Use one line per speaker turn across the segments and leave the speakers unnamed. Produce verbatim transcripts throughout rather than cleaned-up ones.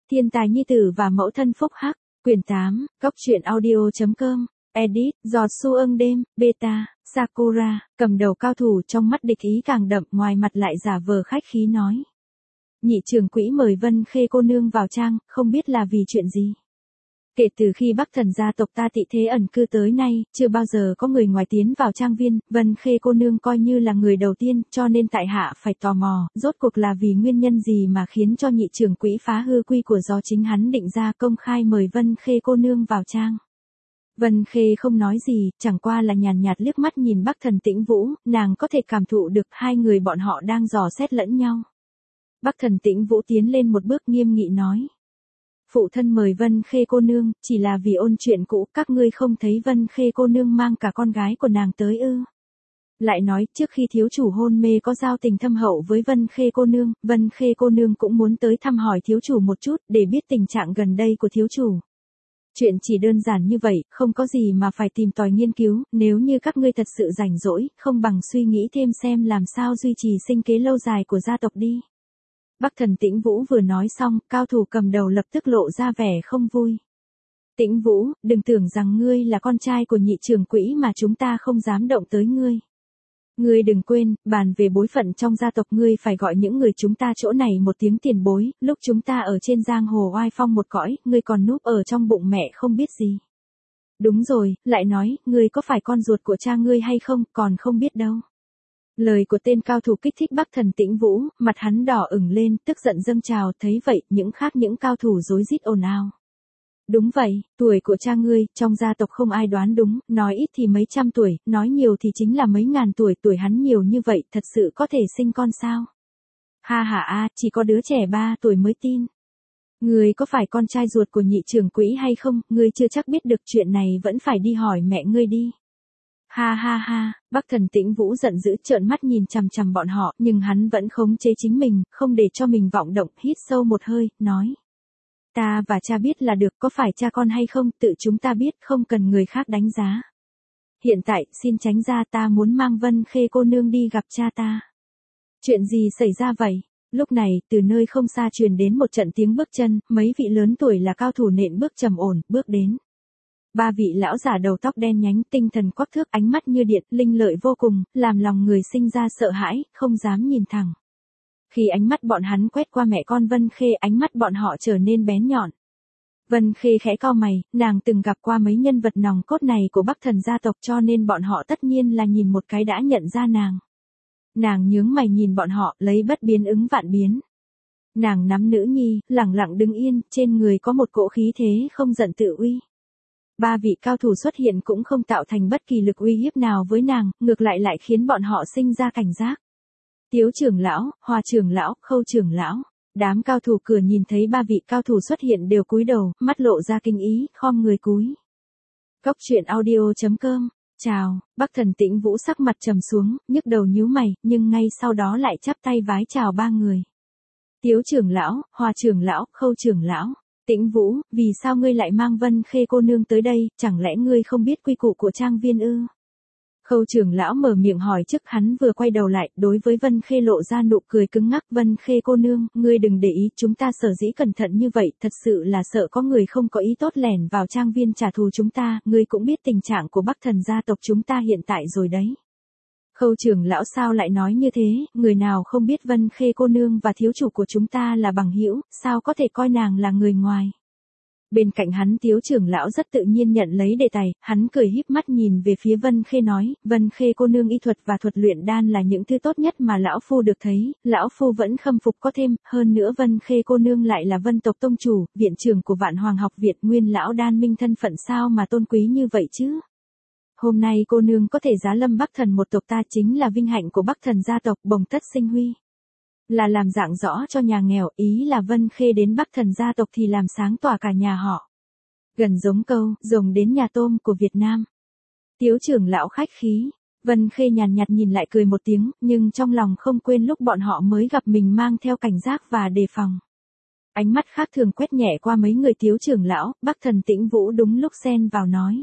Thiên tài nhi tử và mẫu thân phúc hắc, quyển tám, góc truyện audio chấm com, edit, giọt su ưng đêm, beta, Sakura, cầm đầu cao thủ trong mắt địch ý càng đậm, ngoài mặt lại giả vờ khách khí nói. Nhị trưởng quỹ mời Vân Khê cô nương vào trang, không biết là vì chuyện gì. Kể từ khi Bắc Thần gia tộc ta tị thế ẩn cư tới nay, chưa bao giờ có người ngoài tiến vào trang viên, Vân Khê cô nương coi như là người đầu tiên, cho nên tại hạ phải tò mò, rốt cuộc là vì nguyên nhân gì mà khiến cho nhị trưởng quỹ phá hư quy của do chính hắn định ra công khai mời Vân Khê cô nương vào trang. Vân Khê không nói gì, chẳng qua là nhàn nhạt liếc mắt nhìn Bắc Thần Tĩnh Vũ, nàng có thể cảm thụ được hai người bọn họ đang dò xét lẫn nhau. Bắc Thần Tĩnh Vũ tiến lên một bước nghiêm nghị nói. Phụ thân mời Vân Khê cô nương, chỉ là vì ôn chuyện cũ, các ngươi không thấy Vân Khê cô nương mang cả con gái của nàng tới ư. Lại nói, trước khi thiếu chủ hôn mê có giao tình thâm hậu với Vân Khê cô nương, Vân Khê cô nương cũng muốn tới thăm hỏi thiếu chủ một chút, để biết tình trạng gần đây của thiếu chủ. Chuyện chỉ đơn giản như vậy, không có gì mà phải tìm tòi nghiên cứu, nếu như các ngươi thật sự rảnh rỗi, không bằng suy nghĩ thêm xem làm sao duy trì sinh kế lâu dài của gia tộc đi. Bắc Thần Tĩnh Vũ vừa nói xong, cao thủ cầm đầu lập tức lộ ra vẻ không vui. Tĩnh Vũ, đừng tưởng rằng ngươi là con trai của nhị trưởng quỹ mà chúng ta không dám động tới ngươi. Ngươi đừng quên, bàn về bối phận trong gia tộc ngươi phải gọi những người chúng ta chỗ này một tiếng tiền bối, lúc chúng ta ở trên giang hồ oai phong một cõi, ngươi còn núp ở trong bụng mẹ không biết gì. Đúng rồi, lại nói, ngươi có phải con ruột của cha ngươi hay không, còn không biết đâu. Lời của tên cao thủ kích thích Bắc Thần Tĩnh Vũ, mặt hắn đỏ ửng lên, tức giận dâng trào, thấy vậy, những khác những cao thủ rối rít ồn ào. Đúng vậy, tuổi của cha ngươi, trong gia tộc không ai đoán đúng, nói ít thì mấy trăm tuổi, nói nhiều thì chính là mấy ngàn tuổi, tuổi hắn nhiều như vậy, thật sự có thể sinh con sao? Ha ha a, chỉ có đứa trẻ ba tuổi mới tin. Ngươi có phải con trai ruột của nhị trưởng quỹ hay không, ngươi chưa chắc biết được chuyện này vẫn phải đi hỏi mẹ ngươi đi. Ha ha ha, Bắc Thần Tĩnh Vũ giận dữ trợn mắt nhìn chằm chằm bọn họ, nhưng hắn vẫn khống chế chính mình, không để cho mình vọng động, hít sâu một hơi, nói. Ta và cha biết là được, có phải cha con hay không, tự chúng ta biết, không cần người khác đánh giá. Hiện tại, xin tránh ra, ta muốn mang Vân Khê cô nương đi gặp cha ta. Chuyện gì xảy ra vậy? Lúc này, từ nơi không xa truyền đến một trận tiếng bước chân, mấy vị lớn tuổi là cao thủ nện bước trầm ổn, bước đến. Ba vị lão giả đầu tóc đen nhánh, tinh thần quắc thước, ánh mắt như điện, linh lợi vô cùng, làm lòng người sinh ra sợ hãi, không dám nhìn thẳng. Khi ánh mắt bọn hắn quét qua mẹ con Vân Khê, ánh mắt bọn họ trở nên bén nhọn. Vân Khê khẽ cau mày, nàng từng gặp qua mấy nhân vật nòng cốt này của Bắc Thần gia tộc, cho nên bọn họ tất nhiên là nhìn một cái đã nhận ra nàng. Nàng nhướng mày nhìn bọn họ, lấy bất biến ứng vạn biến. Nàng nắm nữ nhi, lẳng lặng đứng yên, trên người có một cỗ khí thế không giận tự uy. Ba vị cao thủ xuất hiện cũng không tạo thành bất kỳ lực uy hiếp nào với nàng, ngược lại lại khiến bọn họ sinh ra cảnh giác. Tiếu trưởng lão, Hoa trưởng lão, Khâu trưởng lão, đám cao thủ cửa nhìn thấy ba vị cao thủ xuất hiện đều cúi đầu, mắt lộ ra kinh ý, khom người cúi. Góc truyện audio chấm com, chào, Bắc Thần Tĩnh Vũ sắc mặt trầm xuống, nhức đầu nhíu mày, nhưng ngay sau đó lại chắp tay vái chào ba người. Tiếu trưởng lão, Hoa trưởng lão, Khâu trưởng lão. Tĩnh Vũ, vì sao ngươi lại mang Vân Khê cô nương tới đây, chẳng lẽ ngươi không biết quy củ của trang viên ư? Khâu trưởng lão mở miệng hỏi trước, hắn vừa quay đầu lại, đối với Vân Khê lộ ra nụ cười cứng ngắc. Vân Khê cô nương, ngươi đừng để ý, chúng ta sở dĩ cẩn thận như vậy, thật sự là sợ có người không có ý tốt lẻn vào trang viên trả thù chúng ta, ngươi cũng biết tình trạng của Bắc Thần gia tộc chúng ta hiện tại rồi đấy. Khâu trưởng lão sao lại nói như thế, người nào không biết Vân Khê cô nương và thiếu chủ của chúng ta là bằng hữu, sao có thể coi nàng là người ngoài. Bên cạnh hắn Tiếu trưởng lão rất tự nhiên nhận lấy đề tài, hắn cười híp mắt nhìn về phía Vân Khê nói, Vân Khê cô nương y thuật và thuật luyện đan là những thứ tốt nhất mà lão phu được thấy, lão phu vẫn khâm phục có thêm, hơn nữa Vân Khê cô nương lại là Vân tộc tông chủ, viện trưởng của Vạn Hoàng học viện, nguyên lão đan minh, thân phận sao mà tôn quý như vậy chứ. Hôm nay cô nương có thể giá lâm Bắc Thần một tộc ta chính là vinh hạnh của Bắc Thần gia tộc, bồng tất sinh huy. Là làm dạng rõ cho nhà nghèo, ý là Vân Khê đến Bắc Thần gia tộc thì làm sáng tỏa cả nhà họ. Gần giống câu, rồng đến nhà tôm của Việt Nam. Tiếu trưởng lão khách khí, Vân Khê nhàn nhạt nhìn lại cười một tiếng, nhưng trong lòng không quên lúc bọn họ mới gặp mình mang theo cảnh giác và đề phòng. Ánh mắt khác thường quét nhẹ qua mấy người Tiếu trưởng lão, Bắc Thần Tĩnh Vũ đúng lúc xen vào nói.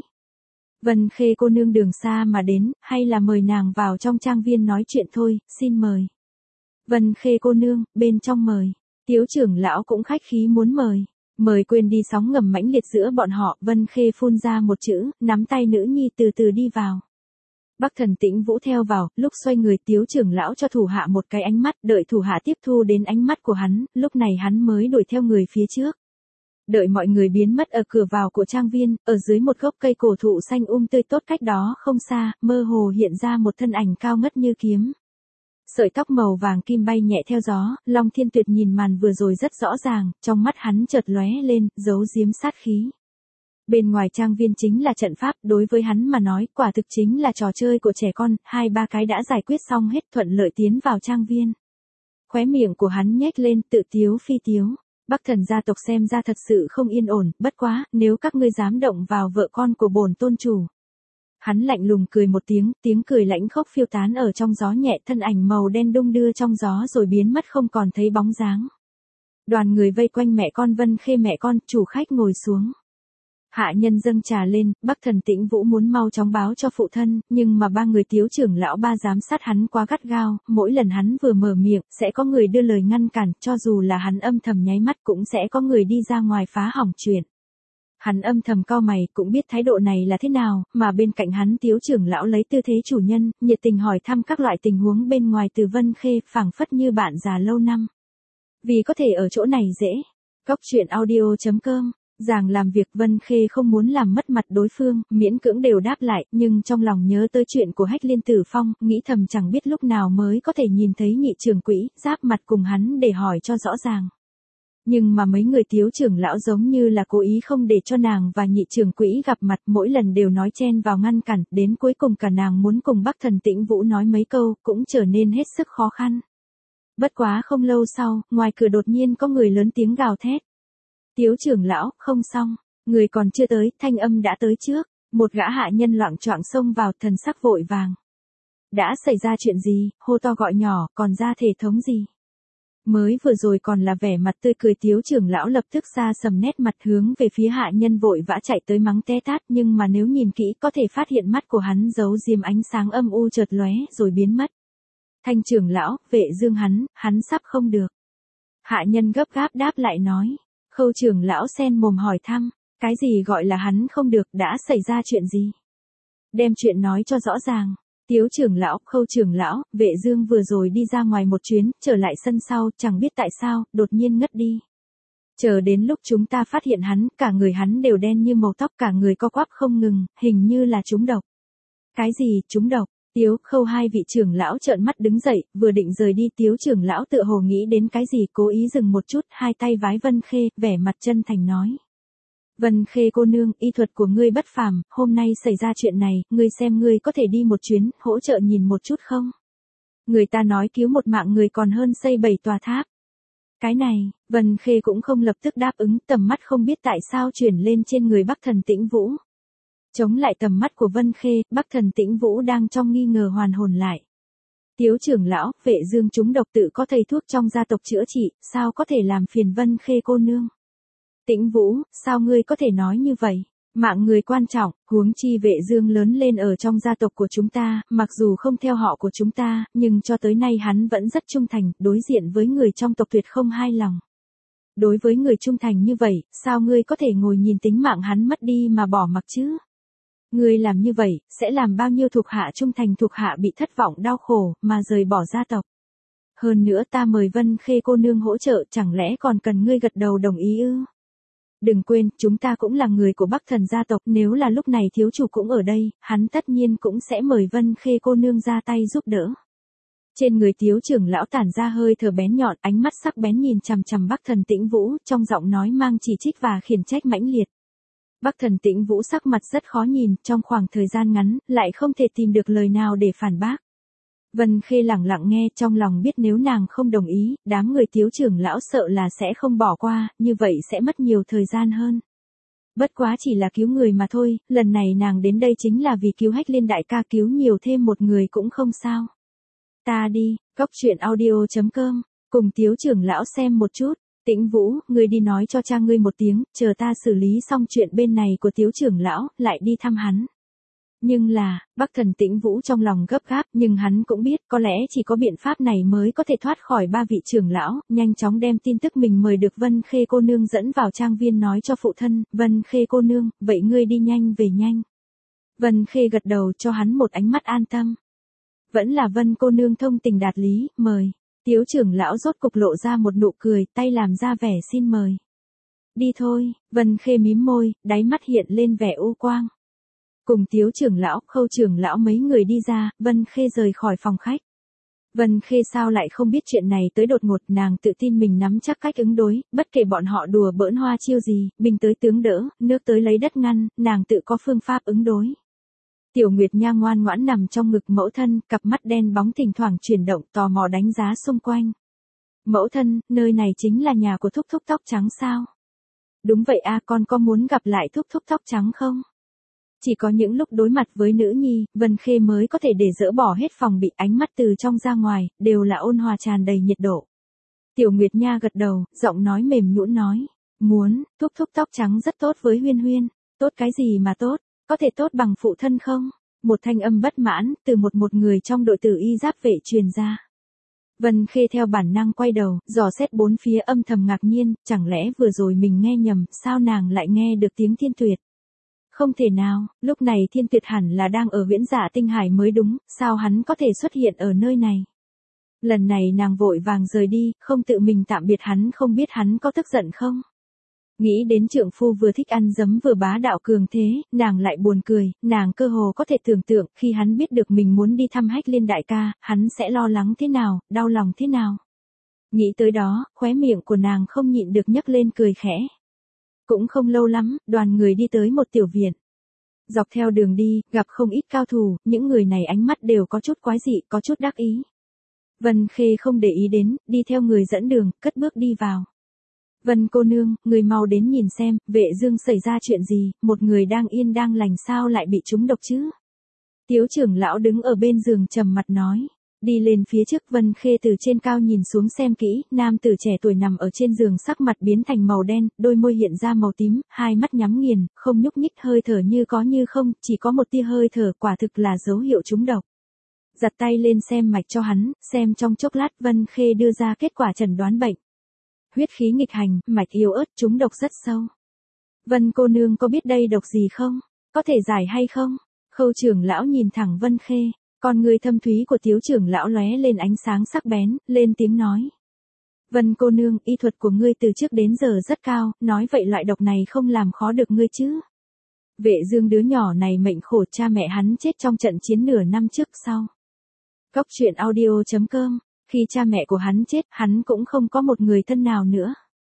Vân Khê cô nương đường xa mà đến, hay là mời nàng vào trong trang viên nói chuyện thôi, xin mời. Vân Khê cô nương, bên trong mời. Tiếu trưởng lão cũng khách khí muốn mời. Mời quên đi sóng ngầm mãnh liệt giữa bọn họ, Vân Khê phun ra một chữ, nắm tay nữ nhi từ từ đi vào. Bắc Thần Tĩnh Vũ theo vào, lúc xoay người Tiếu trưởng lão cho thủ hạ một cái ánh mắt, đợi thủ hạ tiếp thu đến ánh mắt của hắn, lúc này hắn mới đuổi theo người phía trước. Đợi mọi người biến mất ở cửa vào của trang viên, ở dưới một gốc cây cổ thụ xanh um tươi tốt cách đó không xa, mơ hồ hiện ra một thân ảnh cao ngất như kiếm. Sợi tóc màu vàng kim bay nhẹ theo gió, Long Thiên Tuyệt nhìn màn vừa rồi rất rõ ràng, trong mắt hắn chợt lóe lên, giấu giếm sát khí. Bên ngoài trang viên chính là trận pháp, đối với hắn mà nói, quả thực chính là trò chơi của trẻ con, hai ba cái đã giải quyết xong hết, thuận lợi tiến vào trang viên. Khóe miệng của hắn nhếch lên, tự tiếu phi tiếu. Bắc Thần gia tộc xem ra thật sự không yên ổn, bất quá, nếu các ngươi dám động vào vợ con của bổn tôn chủ. Hắn lạnh lùng cười một tiếng, tiếng cười lãnh khốc phiêu tán ở trong gió nhẹ, thân ảnh màu đen đung đưa trong gió rồi biến mất không còn thấy bóng dáng. Đoàn người vây quanh mẹ con Vân Khê, mẹ con, chủ khách ngồi xuống. Hạ nhân dâng trà lên, Bắc Thần Tĩnh Vũ muốn mau chóng báo cho phụ thân, nhưng mà ba người Tiếu trưởng lão ba giám sát hắn quá gắt gao, mỗi lần hắn vừa mở miệng, sẽ có người đưa lời ngăn cản, cho dù là hắn âm thầm nháy mắt cũng sẽ có người đi ra ngoài phá hỏng chuyện. Hắn âm thầm cau mày, cũng biết thái độ này là thế nào, mà bên cạnh hắn Tiếu trưởng lão lấy tư thế chủ nhân, nhiệt tình hỏi thăm các loại tình huống bên ngoài từ Vân Khê, phảng phất như bạn già lâu năm. Vì có thể ở chỗ này dễ. Góc truyện audio chấm com. Giàng làm việc, Vân Khê không muốn làm mất mặt đối phương, miễn cưỡng đều đáp lại, nhưng trong lòng nhớ tới chuyện của Hách Liên Tử Phong, nghĩ thầm chẳng biết lúc nào mới có thể nhìn thấy nhị trưởng quỹ, giáp mặt cùng hắn để hỏi cho rõ ràng. Nhưng mà mấy người Tiếu trưởng lão giống như là cố ý không để cho nàng và nhị trưởng quỹ gặp mặt, mỗi lần đều nói chen vào ngăn cản, đến cuối cùng cả nàng muốn cùng Bắc Thần Tĩnh Vũ nói mấy câu, cũng trở nên hết sức khó khăn. Bất quá không lâu sau, ngoài cửa đột nhiên có người lớn tiếng gào thét. Tiếu trưởng lão, không xong, người còn chưa tới, thanh âm đã tới trước, một gã hạ nhân loạng choạng xông vào, thần sắc vội vàng. Đã xảy ra chuyện gì, hô to gọi nhỏ, còn ra thể thống gì? Mới vừa rồi còn là vẻ mặt tươi cười Tiếu trưởng lão lập tức xa sầm nét mặt hướng về phía hạ nhân vội vã chạy tới mắng té tát, nhưng mà nếu nhìn kỹ có thể phát hiện mắt của hắn giấu diêm ánh sáng âm u chợt lóe rồi biến mất. Thanh trưởng lão, Vệ Dương hắn, hắn sắp không được. Hạ nhân gấp gáp đáp lại nói. Khâu trưởng lão sen mồm hỏi thăm, cái gì gọi là hắn không được, đã xảy ra chuyện gì? Đem chuyện nói cho rõ ràng. Tiếu trưởng lão, Khâu trưởng lão, Vệ Dương vừa rồi đi ra ngoài một chuyến, trở lại sân sau, chẳng biết tại sao, đột nhiên ngất đi. Chờ đến lúc chúng ta phát hiện hắn, cả người hắn đều đen như màu tóc, cả người co quắp không ngừng, hình như là trúng độc. Cái gì, trúng độc? Tiếu, Khâu hai vị trưởng lão trợn mắt đứng dậy, vừa định rời đi, Tiếu trưởng lão tựa hồ nghĩ đến cái gì, cố ý dừng một chút, hai tay vái Vân Khê, vẻ mặt chân thành nói. Vân Khê cô nương, y thuật của ngươi bất phàm, hôm nay xảy ra chuyện này, ngươi xem ngươi có thể đi một chuyến, hỗ trợ nhìn một chút không? Người ta nói cứu một mạng người còn hơn xây bảy tòa tháp. Cái này, Vân Khê cũng không lập tức đáp ứng, tầm mắt không biết tại sao chuyển lên trên người Bắc Thần Tĩnh Vũ. Chống lại tầm mắt của Vân Khê, Bắc Thần Tĩnh Vũ đang trong nghi ngờ hoàn hồn lại. Tiếu trưởng lão, Vệ Dương chúng độc tự có thầy thuốc trong gia tộc chữa trị, sao có thể làm phiền Vân Khê cô nương? Tĩnh Vũ, sao ngươi có thể nói như vậy? Mạng người quan trọng, huống chi Vệ Dương lớn lên ở trong gia tộc của chúng ta, mặc dù không theo họ của chúng ta, nhưng cho tới nay hắn vẫn rất trung thành, đối diện với người trong tộc tuyệt không hai lòng. Đối với người trung thành như vậy, sao ngươi có thể ngồi nhìn tính mạng hắn mất đi mà bỏ mặc chứ? Ngươi làm như vậy, sẽ làm bao nhiêu thuộc hạ trung thành thuộc hạ bị thất vọng đau khổ, mà rời bỏ gia tộc. Hơn nữa ta mời Vân Khê cô nương hỗ trợ, chẳng lẽ còn cần ngươi gật đầu đồng ý ư? Đừng quên, chúng ta cũng là người của Bắc Thần gia tộc, nếu là lúc này thiếu chủ cũng ở đây, hắn tất nhiên cũng sẽ mời Vân Khê cô nương ra tay giúp đỡ. Trên người Tiếu trưởng lão tản ra hơi thở bén nhọn, ánh mắt sắc bén nhìn chằm chằm Bắc Thần Tĩnh Vũ, trong giọng nói mang chỉ trích và khiển trách mãnh liệt. Bắc Thần Tĩnh Vũ sắc mặt rất khó nhìn, trong khoảng thời gian ngắn, lại không thể tìm được lời nào để phản bác. Vân Khê lặng lặng nghe, trong lòng biết nếu nàng không đồng ý, đám người Tiếu trưởng lão sợ là sẽ không bỏ qua, như vậy sẽ mất nhiều thời gian hơn. Bất quá chỉ là cứu người mà thôi, lần này nàng đến đây chính là vì cứu Hách Liên đại ca, cứu nhiều thêm một người cũng không sao. Ta đi, góc truyện audio chấm com, cùng Tiếu trưởng lão xem một chút. Tĩnh Vũ, ngươi đi nói cho cha ngươi một tiếng, chờ ta xử lý xong chuyện bên này của Tiếu trưởng lão, lại đi thăm hắn. Nhưng là, Bắc Thần Tĩnh Vũ trong lòng gấp gáp, nhưng hắn cũng biết có lẽ chỉ có biện pháp này mới có thể thoát khỏi ba vị trưởng lão, nhanh chóng đem tin tức mình mời được Vân Khê cô nương dẫn vào trang viên nói cho phụ thân, Vân Khê cô nương, vậy ngươi đi nhanh về nhanh. Vân Khê gật đầu cho hắn một ánh mắt an tâm. Vẫn là Vân cô nương thông tình đạt lý, mời. Tiếu trưởng lão rốt cục lộ ra một nụ cười, tay làm ra vẻ xin mời. Đi thôi, Vân Khê mím môi, đáy mắt hiện lên vẻ u quang. Cùng Tiếu trưởng lão, Khâu trưởng lão mấy người đi ra, Vân Khê rời khỏi phòng khách. Vân Khê sao lại không biết chuyện này tới đột ngột, nàng tự tin mình nắm chắc cách ứng đối, bất kể bọn họ đùa bỡn hoa chiêu gì, binh tới tướng đỡ, nước tới lấy đất ngăn, nàng tự có phương pháp ứng đối. Tiểu Nguyệt Nha ngoan ngoãn nằm trong ngực mẫu thân, cặp mắt đen bóng thỉnh thoảng chuyển động, tò mò đánh giá xung quanh. Mẫu thân, nơi này chính là nhà của thúc thúc tóc trắng sao? Đúng vậy a, con có muốn gặp lại thúc thúc tóc trắng không? Chỉ có những lúc đối mặt với nữ nhi, Vân Khê mới có thể để dỡ bỏ hết phòng bị, ánh mắt từ trong ra ngoài, đều là ôn hòa tràn đầy nhiệt độ. Tiểu Nguyệt Nha gật đầu, giọng nói mềm nhũn nói, muốn, thúc thúc tóc trắng rất tốt với Huyên Huyên, tốt cái gì mà tốt, có thể tốt bằng phụ thân không? Một thanh âm bất mãn, từ một một người trong đội tử y giáp vệ truyền ra. Vân Khê theo bản năng quay đầu, dò xét bốn phía âm thầm ngạc nhiên, chẳng lẽ vừa rồi mình nghe nhầm, sao nàng lại nghe được tiếng Thiên Tuyệt? Không thể nào, lúc này Thiên Tuyệt hẳn là đang ở Viễn Dạ Tinh Hải mới đúng, sao hắn có thể xuất hiện ở nơi này? Lần này nàng vội vàng rời đi, không tự mình tạm biệt hắn, không biết hắn có tức giận không? Nghĩ đến trượng phu vừa thích ăn dấm vừa bá đạo cường thế, nàng lại buồn cười, nàng cơ hồ có thể tưởng tượng, khi hắn biết được mình muốn đi thăm Hách Liên đại ca, hắn sẽ lo lắng thế nào, đau lòng thế nào. Nghĩ tới đó, khóe miệng của nàng không nhịn được nhấc lên cười khẽ. Cũng không lâu lắm, đoàn người đi tới một tiểu viện. Dọc theo đường đi, gặp không ít cao thủ, những người này ánh mắt đều có chút quái dị, có chút đắc ý. Vân Khê không để ý đến, đi theo người dẫn đường, cất bước đi vào. Vân cô nương, người mau đến nhìn xem, Vệ Dương xảy ra chuyện gì, một người đang yên đang lành sao lại bị trúng độc chứ? Tiếu trưởng lão đứng ở bên giường trầm mặt nói. Đi lên phía trước, Vân Khê từ trên cao nhìn xuống xem kỹ, nam tử trẻ tuổi nằm ở trên giường, sắc mặt biến thành màu đen, đôi môi hiện ra màu tím, hai mắt nhắm nghiền, không nhúc nhích, hơi thở như có như không, chỉ có một tia hơi thở, quả thực là dấu hiệu trúng độc. Giặt tay lên xem mạch cho hắn, xem trong chốc lát, Vân Khê đưa ra kết quả chẩn đoán bệnh. Huyết khí nghịch hành, mạch yếu ớt, trúng độc rất sâu. Vân cô nương có biết đây độc gì không? Có thể giải hay không? Khâu trưởng lão nhìn thẳng Vân Khê, con người thâm thúy của Tiếu trưởng lão lóe lên ánh sáng sắc bén, lên tiếng nói. Vân cô nương, y thuật của ngươi từ trước đến giờ rất cao, nói vậy loại độc này không làm khó được ngươi chứ? Vệ Dương đứa nhỏ này mệnh khổ, cha mẹ hắn chết trong trận chiến nửa năm trước sau. Cốc truyện audio chấm com. Khi cha mẹ của hắn chết, hắn cũng không có một người thân nào nữa.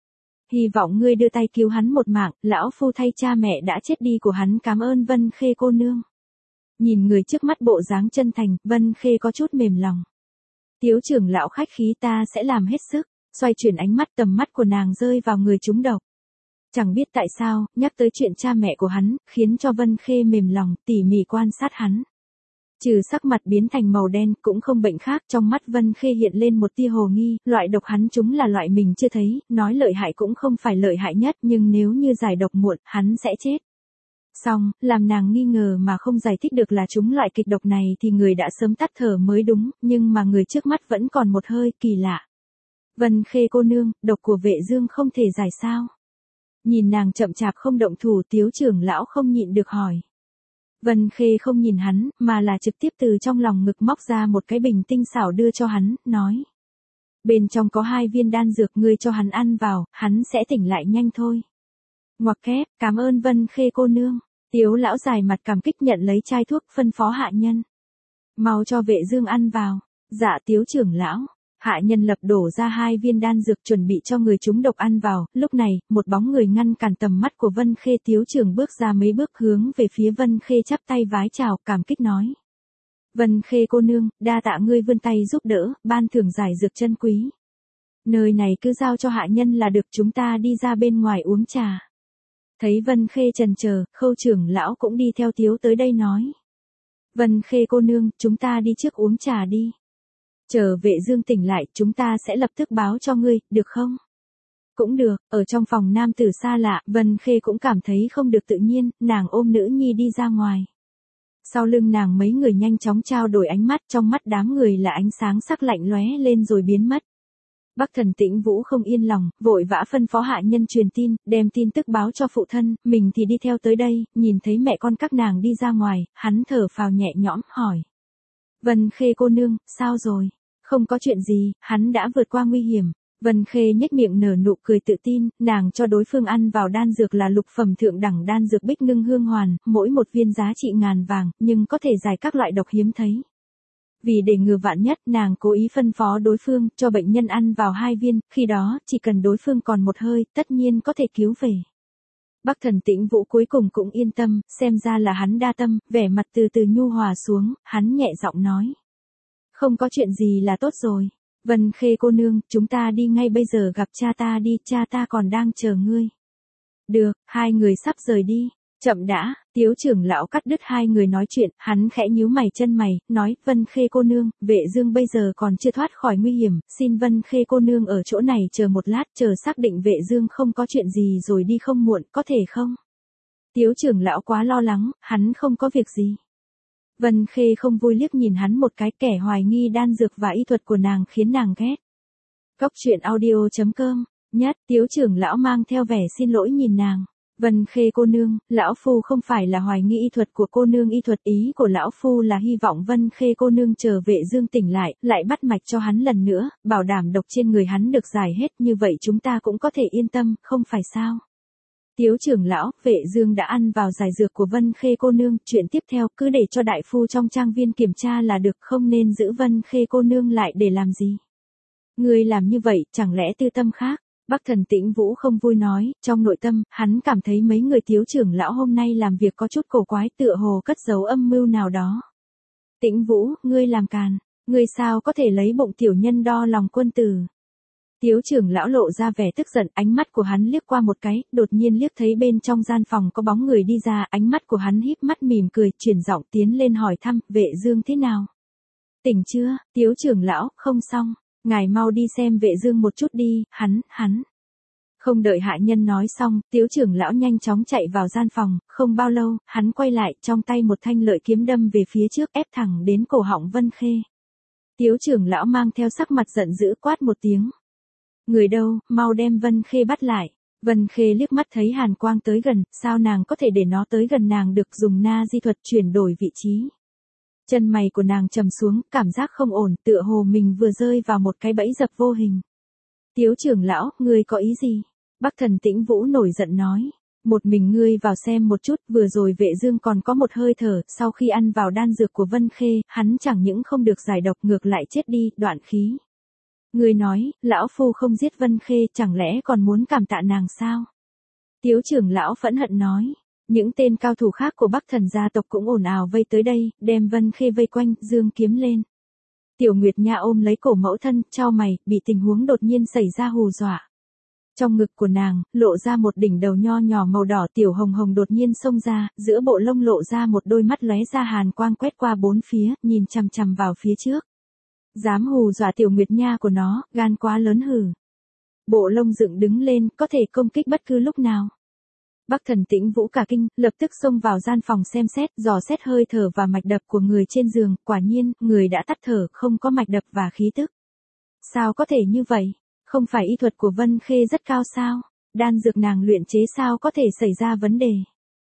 Hy vọng ngươi đưa tay cứu hắn một mạng, lão phu thay cha mẹ đã chết đi của hắn cảm ơn Vân Khê cô nương. Nhìn người trước mắt bộ dáng chân thành, Vân Khê có chút mềm lòng. Tiếu trưởng lão khách khí, ta sẽ làm hết sức. Xoay chuyển ánh mắt, tầm mắt của nàng rơi vào người trúng độc. Chẳng biết tại sao, nhắc tới chuyện cha mẹ của hắn, khiến cho Vân Khê mềm lòng, tỉ mỉ quan sát hắn. Trừ sắc mặt biến thành màu đen, cũng không bệnh khác, trong mắt Vân Khê hiện lên một tia hồ nghi, loại độc hắn chúng là loại mình chưa thấy, nói lợi hại cũng không phải lợi hại nhất, nhưng nếu như giải độc muộn, hắn sẽ chết. Xong, làm nàng nghi ngờ mà không giải thích được là chúng loại kịch độc này thì người đã sớm tắt thở mới đúng, nhưng mà người trước mắt vẫn còn một hơi, kỳ lạ. Vân Khê cô nương, độc của Vệ Dương không thể giải sao? Nhìn nàng chậm chạp không động thủ, Tiếu trưởng lão không nhịn được hỏi. Vân Khê không nhìn hắn, mà là trực tiếp từ trong lòng ngực móc ra một cái bình tinh xảo đưa cho hắn, nói. Bên trong có hai viên đan dược, ngươi cho hắn ăn vào, hắn sẽ tỉnh lại nhanh thôi. Ngoặc kép, cảm ơn Vân Khê cô nương. Tiếu lão dài mặt cảm kích nhận lấy chai thuốc, phân phó hạ nhân. Mau cho Vệ Dương ăn vào. Dạ Tiếu trưởng lão. Hạ nhân lập đổ ra hai viên đan dược chuẩn bị cho người chúng độc ăn vào, lúc này, một bóng người ngăn cản tầm mắt của Vân Khê. Tiếu trưởng bước ra mấy bước hướng về phía Vân Khê chắp tay vái chào, cảm kích nói. Vân Khê cô nương, đa tạ ngươi vươn tay giúp đỡ, ban thưởng giải dược chân quý. Nơi này cứ giao cho hạ nhân là được, chúng ta đi ra bên ngoài uống trà. Thấy Vân Khê chần chờ, Khâu trưởng lão cũng đi theo Tiếu tới đây nói. Vân Khê cô nương, chúng ta đi trước uống trà đi. Chờ Vệ Dương tỉnh lại, chúng ta sẽ lập tức báo cho ngươi, được không? Cũng được, ở trong phòng nam tử xa lạ, Vân Khê cũng cảm thấy không được tự nhiên, nàng ôm nữ nhi đi ra ngoài. Sau lưng nàng mấy người nhanh chóng trao đổi ánh mắt, trong mắt đám người là ánh sáng sắc lạnh lóe lên rồi biến mất. Bắc Thần Tĩnh Vũ không yên lòng, vội vã phân phó hạ nhân truyền tin, đem tin tức báo cho phụ thân, mình thì đi theo tới đây, nhìn thấy mẹ con các nàng đi ra ngoài, hắn thở phào nhẹ nhõm, hỏi. Vân Khê cô nương, sao rồi? Không có chuyện gì, hắn đã vượt qua nguy hiểm. Vân Khê nhếch miệng nở nụ cười tự tin, nàng cho đối phương ăn vào đan dược là lục phẩm thượng đẳng đan dược Bích Ngưng Hương Hoàn, mỗi một viên giá trị ngàn vàng, nhưng có thể giải các loại độc hiếm thấy. Vì để ngừa vạn nhất, nàng cố ý phân phó đối phương, cho bệnh nhân ăn vào hai viên, khi đó, chỉ cần đối phương còn một hơi, tất nhiên có thể cứu về. Bắc Thần Tĩnh Vũ cuối cùng cũng yên tâm, xem ra là hắn đa tâm, vẻ mặt từ từ nhu hòa xuống, hắn nhẹ giọng nói. Không có chuyện gì là tốt rồi. Vân Khê cô nương, chúng ta đi ngay bây giờ gặp cha ta đi, cha ta còn đang chờ ngươi. Được, hai người sắp rời đi. Chậm đã, Tiếu trưởng lão cắt đứt hai người nói chuyện, hắn khẽ nhíu mày chân mày, nói, Vân Khê cô nương, Vệ Dương bây giờ còn chưa thoát khỏi nguy hiểm, xin Vân Khê cô nương ở chỗ này chờ một lát, chờ xác định Vệ Dương không có chuyện gì rồi đi không muộn, có thể không? Tiếu trưởng lão quá lo lắng, hắn không có việc gì. Vân Khê không vui liếc nhìn hắn một cái, kẻ hoài nghi đan dược và y thuật của nàng khiến nàng ghét. Cốc truyện audio chấm com, nhất, Tiếu trưởng lão mang theo vẻ xin lỗi nhìn nàng. Vân Khê cô nương, lão phu không phải là hoài nghi y thuật của cô nương, y thuật ý của lão phu là hy vọng Vân Khê cô nương chờ Vệ Dương tỉnh lại, lại bắt mạch cho hắn lần nữa, bảo đảm độc trên người hắn được giải hết, như vậy chúng ta cũng có thể yên tâm, không phải sao? Tiếu trưởng lão, Vệ Dương đã ăn vào giải dược của Vân Khê cô nương, chuyện tiếp theo cứ để cho đại phu trong trang viên kiểm tra là được, không nên giữ Vân Khê cô nương lại để làm gì? Ngươi làm như vậy, chẳng lẽ tư tâm khác? Bắc Thần Tĩnh Vũ không vui nói, trong nội tâm, hắn cảm thấy mấy người Tiếu trưởng lão hôm nay làm việc có chút cổ quái, tựa hồ cất giấu âm mưu nào đó. Tĩnh Vũ, ngươi làm càn, ngươi sao có thể lấy bụng tiểu nhân đo lòng quân tử? Tiếu trưởng lão lộ ra vẻ tức giận, ánh mắt của hắn liếc qua một cái, đột nhiên liếc thấy bên trong gian phòng có bóng người đi ra, ánh mắt của hắn híp mắt mỉm cười, chuyển giọng tiến lên hỏi thăm, Vệ Dương thế nào? Tỉnh chưa? Tiếu trưởng lão, không xong. Ngài mau đi xem Vệ Dương một chút đi, hắn, hắn. Không đợi hạ nhân nói xong, Tiếu trưởng lão nhanh chóng chạy vào gian phòng, không bao lâu, hắn quay lại, trong tay một thanh lợi kiếm đâm về phía trước, ép thẳng đến cổ họng Vân Khê. Tiếu trưởng lão mang theo sắc mặt giận dữ quát một tiếng. Người đâu, mau đem Vân Khê bắt lại. Vân Khê liếc mắt thấy hàn quang tới gần, sao nàng có thể để nó tới gần nàng được, dùng na di thuật chuyển đổi vị trí. Chân mày của nàng trầm xuống, cảm giác không ổn, tựa hồ mình vừa rơi vào một cái bẫy dập vô hình. Tiếu trưởng lão, ngươi có ý gì? Bắc Thần Tĩnh Vũ nổi giận nói. Một mình ngươi vào xem một chút, vừa rồi Vệ Dương còn có một hơi thở, sau khi ăn vào đan dược của Vân Khê, hắn chẳng những không được giải độc ngược lại chết đi, đoạn khí. Ngươi nói, lão phu không giết Vân Khê, chẳng lẽ còn muốn cảm tạ nàng sao? Tiếu trưởng lão phẫn hận nói. Những tên cao thủ khác của Bắc Thần gia tộc cũng ồn ào vây tới đây, đem Vân Khê vây quanh, giương kiếm lên. Tiểu Nguyệt Nha ôm lấy cổ mẫu thân, chau mày, bị tình huống đột nhiên xảy ra hù dọa. Trong ngực của nàng, lộ ra một đỉnh đầu nho nhỏ màu đỏ, Tiểu Hồng Hồng đột nhiên xông ra, giữa bộ lông lộ ra một đôi mắt lóe ra hàn quang quét qua bốn phía, nhìn chằm chằm vào phía trước. Dám hù dọa Tiểu Nguyệt Nha của nó, gan quá lớn hử. Bộ lông dựng đứng lên, có thể công kích bất cứ lúc nào. Bắc Thần Tĩnh Vũ cả kinh, lập tức xông vào gian phòng xem xét, dò xét hơi thở và mạch đập của người trên giường, quả nhiên, người đã tắt thở, không có mạch đập và khí tức. Sao có thể như vậy? Không phải y thuật của Vân Khê rất cao sao? Đan dược nàng luyện chế sao có thể xảy ra vấn đề?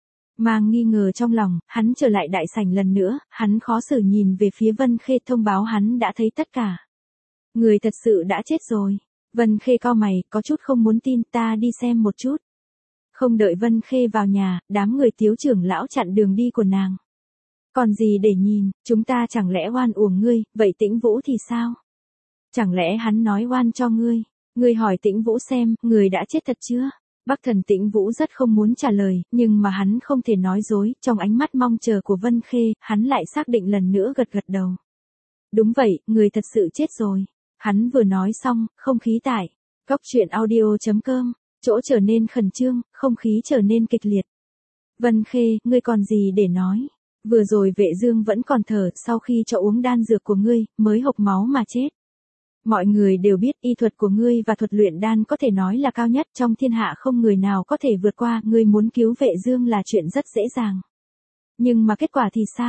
Mang nghi ngờ trong lòng, hắn trở lại đại sảnh lần nữa, hắn khó xử nhìn về phía Vân Khê thông báo hắn đã thấy tất cả. Người thật sự đã chết rồi. Vân Khê cau mày, có chút không muốn tin, ta đi xem một chút. Không đợi Vân Khê vào nhà, đám người Tiếu trưởng lão chặn đường đi của nàng. Còn gì để nhìn, chúng ta chẳng lẽ oan uổng ngươi, vậy Tĩnh Vũ thì sao? Chẳng lẽ hắn nói oan cho ngươi? Ngươi hỏi Tĩnh Vũ xem, người đã chết thật chưa? Bắc Thần Tĩnh Vũ rất không muốn trả lời, nhưng mà hắn không thể nói dối, trong ánh mắt mong chờ của Vân Khê, hắn lại xác định lần nữa gật gật đầu. Đúng vậy, người thật sự chết rồi. Hắn vừa nói xong, không khí tại cốc truyện audio chấm com, chỗ trở nên khẩn trương, không khí trở nên kịch liệt. Vân Khê, ngươi còn gì để nói? Vừa rồi Vệ Dương vẫn còn thở, sau khi cho uống đan dược của ngươi, mới hộc máu mà chết. Mọi người đều biết y thuật của ngươi và thuật luyện đan có thể nói là cao nhất trong thiên hạ, không người nào có thể vượt qua, ngươi muốn cứu Vệ Dương là chuyện rất dễ dàng. Nhưng mà kết quả thì sao?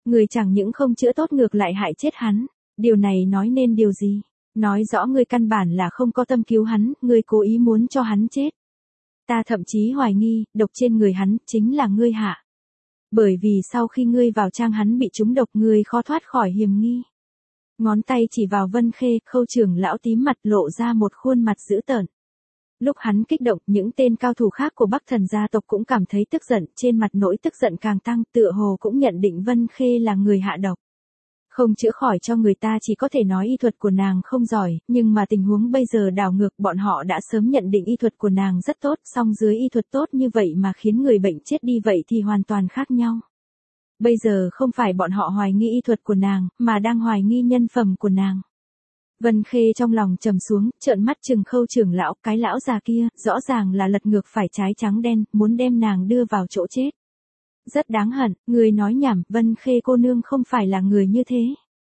Người chẳng những không chữa tốt ngược lại hại chết hắn. Điều này nói nên điều gì? Nói rõ ngươi căn bản là không có tâm cứu hắn, ngươi cố ý muốn cho hắn chết. Ta thậm chí hoài nghi, độc trên người hắn chính là ngươi hạ. Bởi vì sau khi ngươi vào trang hắn bị trúng độc, ngươi khó thoát khỏi hiểm nghi. Ngón tay chỉ vào Vân Khê, Khâu trưởng lão tím mặt lộ ra một khuôn mặt dữ tợn. Lúc hắn kích động, những tên cao thủ khác của Bắc Thần gia tộc cũng cảm thấy tức giận, trên mặt nỗi tức giận càng tăng, tựa hồ cũng nhận định Vân Khê là người hạ độc. Không chữa khỏi cho người ta chỉ có thể nói y thuật của nàng không giỏi, nhưng mà tình huống bây giờ đảo ngược, bọn họ đã sớm nhận định y thuật của nàng rất tốt, song dưới y thuật tốt như vậy mà khiến người bệnh chết đi vậy thì hoàn toàn khác nhau. Bây giờ không phải bọn họ hoài nghi y thuật của nàng, mà đang hoài nghi nhân phẩm của nàng. Vân Khê trong lòng trầm xuống, trợn mắt trừng Khâu trưởng lão, cái lão già kia, rõ ràng là lật ngược phải trái trắng đen, muốn đem nàng đưa vào chỗ chết. Rất đáng hận, người nói nhảm, Vân Khê cô nương không phải là người như thế.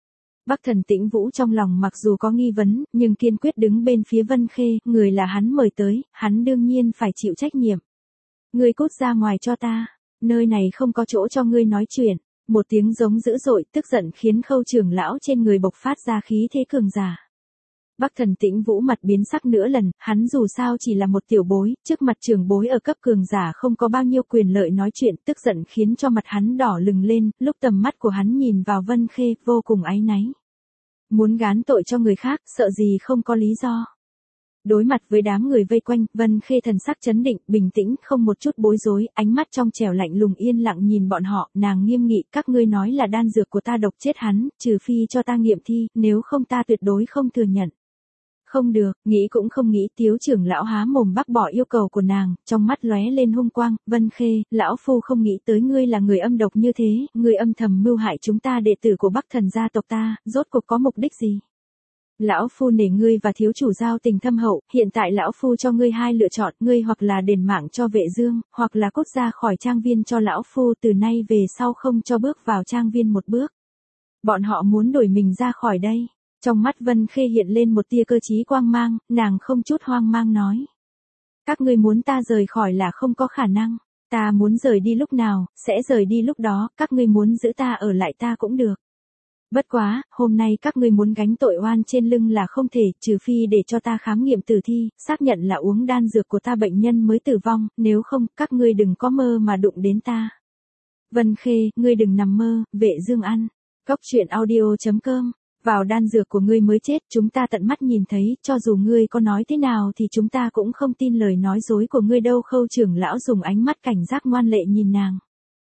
Bắc Thần Tĩnh Vũ trong lòng mặc dù có nghi vấn, nhưng kiên quyết đứng bên phía Vân Khê, người là hắn mời tới, hắn đương nhiên phải chịu trách nhiệm. Ngươi cút ra ngoài cho ta, nơi này không có chỗ cho ngươi nói chuyện. Một tiếng giống dữ dội, tức giận khiến Khâu trưởng lão trên người bộc phát ra khí thế cường giả. Bắc Thần Tĩnh Vũ mặt biến sắc nữa lần, hắn dù sao chỉ là một tiểu bối, trước mặt trưởng bối ở cấp cường giả không có bao nhiêu quyền lợi nói chuyện, tức giận khiến cho mặt hắn đỏ lừng lên, lúc tầm mắt của hắn nhìn vào Vân Khê, vô cùng áy náy. Muốn gán tội cho người khác, sợ gì không có lý do. Đối mặt với đám người vây quanh, Vân Khê thần sắc chấn định, bình tĩnh, không một chút bối rối, ánh mắt trong trẻo lạnh lùng yên lặng nhìn bọn họ, nàng nghiêm nghị, các ngươi nói là đan dược của ta độc chết hắn, trừ phi cho ta nghiệm thi, nếu không ta tuyệt đối không thừa nhận. Không được, nghĩ cũng không nghĩ, Tiếu trưởng lão há mồm bác bỏ yêu cầu của nàng, trong mắt lóe lên hung quang, Vân Khê, lão phu không nghĩ tới ngươi là người âm độc như thế, ngươi âm thầm mưu hại chúng ta đệ tử của Bắc Thần gia tộc ta, rốt cuộc có mục đích gì? Lão phu nể ngươi và thiếu chủ giao tình thâm hậu, hiện tại lão phu cho ngươi hai lựa chọn, ngươi hoặc là đền mạng cho Vệ Dương, hoặc là cút ra khỏi trang viên cho lão phu, từ nay về sau không cho bước vào trang viên một bước. Bọn họ muốn đuổi mình ra khỏi đây. Trong mắt Vân Khê hiện lên một tia cơ trí quang mang, nàng không chút hoang mang nói. Các ngươi muốn ta rời khỏi là không có khả năng, ta muốn rời đi lúc nào, sẽ rời đi lúc đó, các ngươi muốn giữ ta ở lại ta cũng được. Bất quá, hôm nay các ngươi muốn gánh tội oan trên lưng là không thể, trừ phi để cho ta khám nghiệm tử thi, xác nhận là uống đan dược của ta bệnh nhân mới tử vong, nếu không, các ngươi đừng có mơ mà đụng đến ta. Vân Khê, ngươi đừng nằm mơ, Vệ Dương ăn. Cốc truyện audio chấm com. Vào đan dược của ngươi mới chết, chúng ta tận mắt nhìn thấy, cho dù ngươi có nói thế nào thì chúng ta cũng không tin lời nói dối của ngươi đâu. Khâu trưởng lão dùng ánh mắt cảnh giác ngoan lệ nhìn nàng.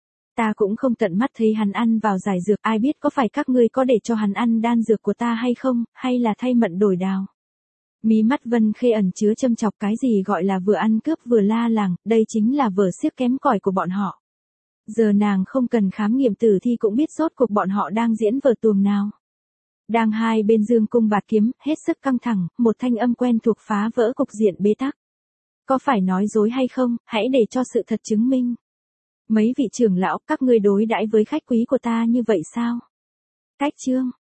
Ta cũng không tận mắt thấy hắn ăn vào giải dược, ai biết có phải các ngươi có để cho hắn ăn đan dược của ta hay không, hay là thay mận đổi đào. Mí mắt Vân Khê ẩn chứa châm chọc, cái gì gọi là vừa ăn cướp vừa la làng, đây chính là vở xiếc kém cỏi của bọn họ. Giờ nàng không cần khám nghiệm tử thi cũng biết rốt cuộc bọn họ đang diễn vở tuồng nào. Đang hai bên dương cung bạt kiếm, hết sức căng thẳng, một thanh âm quen thuộc phá vỡ cục diện bế tắc. Có phải nói dối hay không, hãy để cho sự thật chứng minh. Mấy vị trưởng lão, các ngươi đối đãi với khách quý của ta như vậy sao? Cách chương.